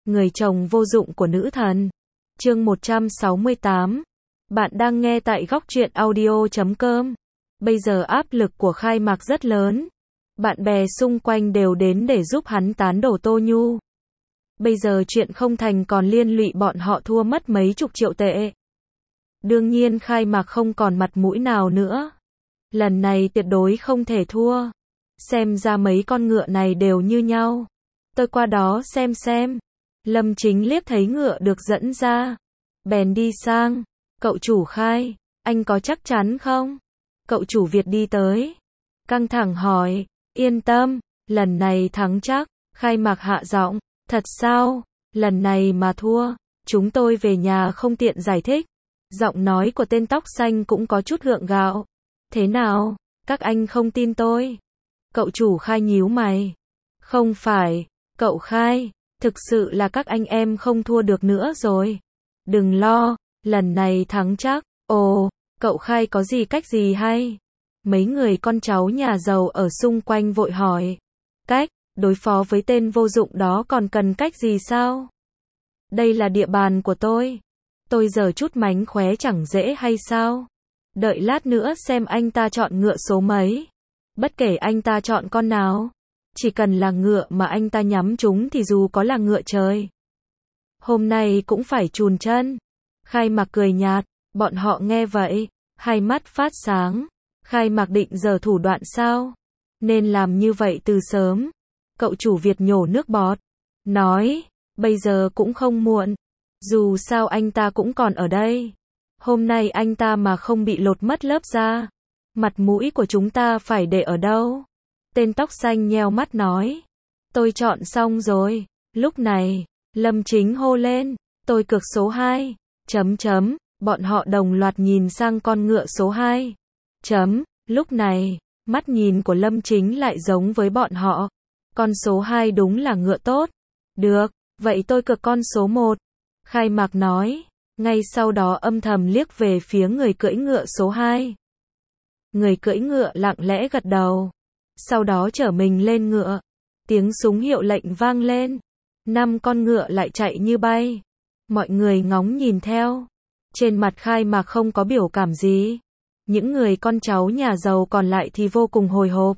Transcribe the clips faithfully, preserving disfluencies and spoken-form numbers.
Người chồng vô dụng của nữ thần. Chương một trăm sáu mươi tám. Bạn đang nghe tại góc truyện audio chấm com. Bây giờ áp lực của khai mạc rất lớn. Bạn bè xung quanh đều đến để giúp hắn tán đổ Tô Nhu. Bây giờ chuyện không thành còn liên lụy bọn họ thua mất mấy chục triệu tệ. Đương nhiên khai mạc không còn mặt mũi nào nữa. Lần này tuyệt đối không thể thua. Xem ra mấy con ngựa này đều như nhau. Tôi qua đó xem xem. Lâm Chính liếc thấy ngựa được dẫn ra. Bèn đi sang. Cậu chủ Khai, anh có chắc chắn không? Cậu chủ Việt đi tới. Căng thẳng hỏi. Yên tâm, lần này thắng chắc. Khai mạc hạ giọng. Thật sao? Lần này mà thua, chúng tôi về nhà không tiện giải thích. Giọng nói của tên tóc xanh cũng có chút gượng gạo. Thế nào? Các anh không tin tôi? Cậu chủ Khai nhíu mày. Không phải, cậu Khai, thực sự là các anh em không thua được nữa rồi. Đừng lo, lần này thắng chắc. Ồ, cậu Khai có gì cách gì hay? Mấy người con cháu nhà giàu ở xung quanh vội hỏi. Cách, đối phó với tên vô dụng đó còn cần cách gì sao? Đây là địa bàn của tôi. Tôi giở chút mánh khóe chẳng dễ hay sao? Đợi lát nữa xem anh ta chọn ngựa số mấy. Bất kể anh ta chọn con nào. Chỉ cần là ngựa mà anh ta nhắm trúng thì dù có là ngựa trời. Hôm nay cũng phải chùn chân. Khai mạc cười nhạt. Bọn họ nghe vậy. Hai mắt phát sáng. Khai mạc định giở thủ đoạn sao? Nên làm như vậy từ sớm. Cậu chủ Việt nhổ nước bọt. Nói. Bây giờ cũng không muộn. Dù sao anh ta cũng còn ở đây. Hôm nay anh ta mà không bị lột mất lớp da. Mặt mũi của chúng ta phải để ở đâu? Tên tóc xanh nheo mắt nói. Tôi chọn xong rồi. Lúc này, Lâm Chính hô lên. Tôi cược số hai. Chấm chấm. Bọn họ đồng loạt nhìn sang con ngựa số hai. Chấm. Lúc này, mắt nhìn của Lâm Chính lại giống với bọn họ. Con số hai đúng là ngựa tốt. Được, vậy tôi cược con số một. Khai mạc nói. Ngay sau đó âm thầm liếc về phía người cưỡi ngựa số hai. Người cưỡi ngựa lặng lẽ gật đầu. Sau đó trở mình lên ngựa. Tiếng súng hiệu lệnh vang lên. Năm con ngựa lại chạy như bay. Mọi người ngóng nhìn theo. Trên mặt khai mạc không có biểu cảm gì. Những người con cháu nhà giàu còn lại thì vô cùng hồi hộp.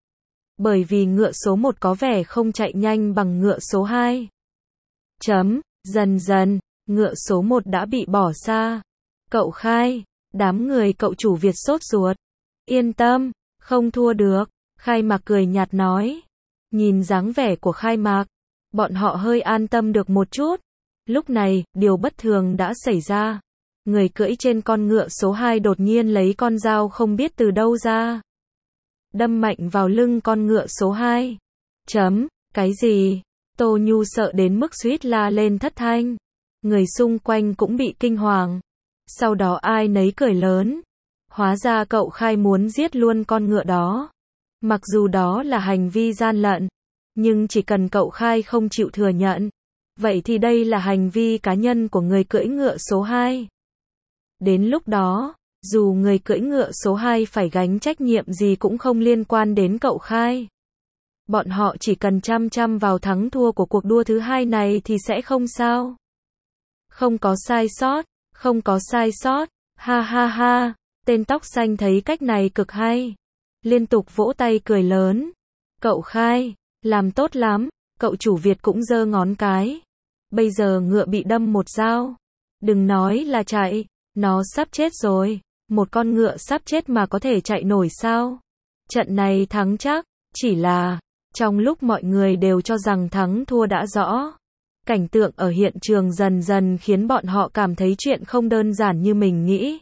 Bởi vì ngựa số một có vẻ không chạy nhanh bằng ngựa số hai. Chấm, dần dần, ngựa số một đã bị bỏ xa. Cậu Khai, đám người cậu chủ Việt sốt ruột. Yên tâm, không thua được. Khai mạc cười nhạt nói. Nhìn dáng vẻ của khai mạc, bọn họ hơi an tâm được một chút. Lúc này, điều bất thường đã xảy ra. Người cưỡi trên con ngựa số hai đột nhiên lấy con dao không biết từ đâu ra. Đâm mạnh vào lưng con ngựa số hai. Chấm, cái gì? Tô Nhu sợ đến mức suýt la lên thất thanh. Người xung quanh cũng bị kinh hoàng. Sau đó ai nấy cười lớn. Hóa ra cậu Khai muốn giết luôn con ngựa đó. Mặc dù đó là hành vi gian lận. Nhưng chỉ cần cậu Khai không chịu thừa nhận. Vậy thì đây là hành vi cá nhân của người cưỡi ngựa số hai. Đến lúc đó, dù người cưỡi ngựa số hai phải gánh trách nhiệm gì cũng không liên quan đến cậu Khai. Bọn họ chỉ cần chăm chăm vào thắng thua của cuộc đua thứ hai này thì sẽ không sao. Không có sai sót, không có sai sót, ha ha ha, tên tóc xanh thấy cách này cực hay. Liên tục vỗ tay cười lớn. Cậu Khai, làm tốt lắm, cậu chủ Việt cũng giơ ngón cái. Bây giờ ngựa bị đâm một dao. Đừng nói là chạy, nó sắp chết rồi. Một con ngựa sắp chết mà có thể chạy nổi sao? Trận này thắng chắc, chỉ là, trong lúc mọi người đều cho rằng thắng thua đã rõ. Cảnh tượng ở hiện trường dần dần khiến bọn họ cảm thấy chuyện không đơn giản như mình nghĩ.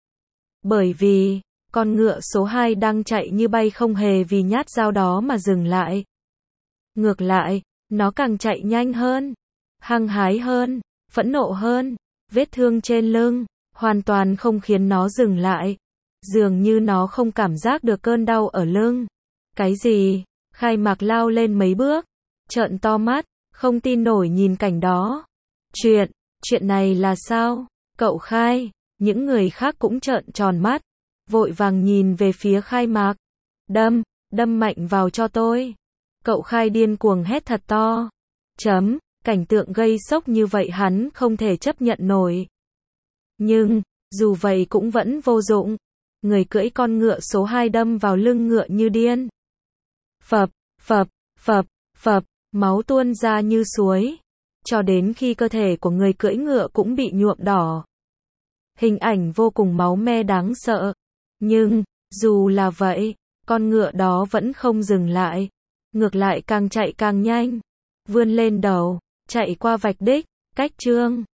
Bởi vì, con ngựa số hai đang chạy như bay không hề vì nhát dao đó mà dừng lại. Ngược lại, nó càng chạy nhanh hơn, hăng hái hơn, phẫn nộ hơn, vết thương trên lưng, hoàn toàn không khiến nó dừng lại. Dường như nó không cảm giác được cơn đau ở lưng. Cái gì? Khai mạc lao lên mấy bước, trợn to mắt, không tin nổi nhìn cảnh đó. Chuyện, chuyện này là sao? Cậu Khai, những người khác cũng trợn tròn mắt, vội vàng nhìn về phía khai mạc. Đâm, đâm mạnh vào cho tôi. Cậu Khai điên cuồng hét thật to. Chấm, Cảnh tượng gây sốc như vậy hắn không thể chấp nhận nổi. Nhưng, dù vậy cũng vẫn vô dụng. Người cưỡi con ngựa số hai đâm vào lưng ngựa như điên. Phập, phập, phập, phập, máu tuôn ra như suối. Cho đến khi cơ thể của người cưỡi ngựa cũng bị nhuộm đỏ. Hình ảnh vô cùng máu me đáng sợ. Nhưng, dù là vậy, con ngựa đó vẫn không dừng lại. Ngược lại càng chạy càng nhanh. Vươn lên đầu, chạy qua vạch đích, cách chương.